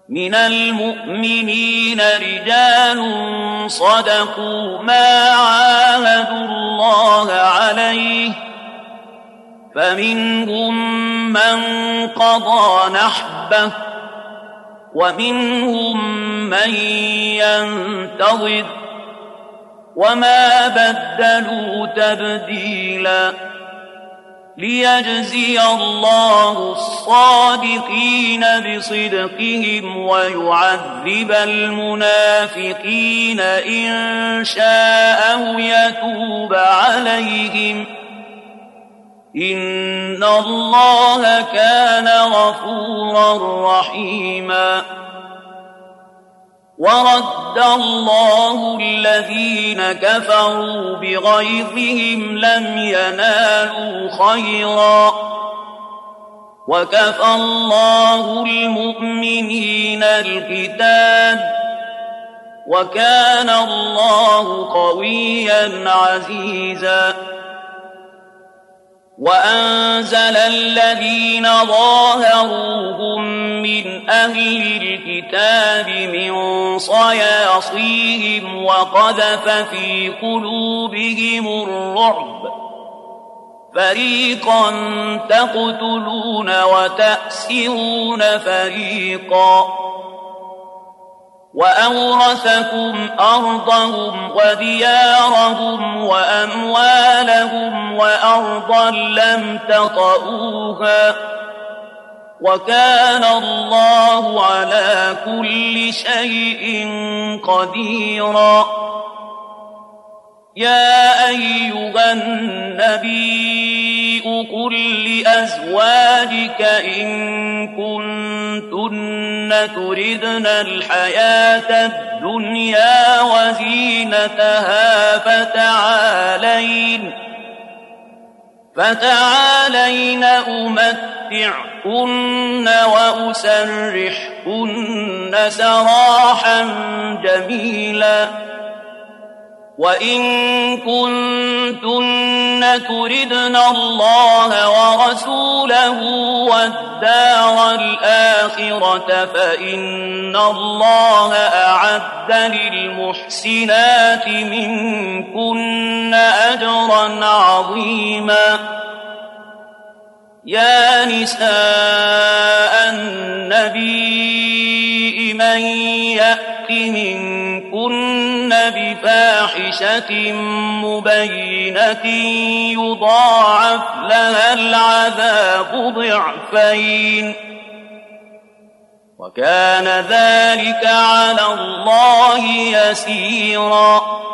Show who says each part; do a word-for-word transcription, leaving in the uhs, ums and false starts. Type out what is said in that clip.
Speaker 1: من المؤمنين رجال صدقوا ما عاهدوا الله عليه فمنهم من قضى نحبه ومنهم من ينتظر وما بدلوا تبديلا ليجزي الله الصادقين بصدقهم ويعذب المنافقين إن شاء أو يتوب عليهم إن الله كان غفورا رحيما ورد الله الذين كفروا بغيظهم لم ينالوا خيرا وكفى الله المؤمنين القتال وكان الله قويا عزيزا وأنزل الذين ظاهروهم من أهل الكتاب من صياصيهم وقذف في قلوبهم الرعب فريقا تقتلون وتأسرون فريقا وأورثكم أرضهم وديارهم وأموالهم وأرضا لم تطئوها وكان الله على كل شيء قديرا يا أيها النبي قل لأزواجك إن كنتن تردن الحياة الدنيا وزينتها فتعالين فتعالين أمتعكن وأسرحكن سراحا جميلا وإن كنتن تردن الله ورسوله والدار الآخرة فإن الله أعد للمحسنات منكن أجرا عظيما يا نساء النبي من يأت منكن بفاحشة مبينة يضاعف لها العذاب ضعفين وكان ذلك على الله يسيرا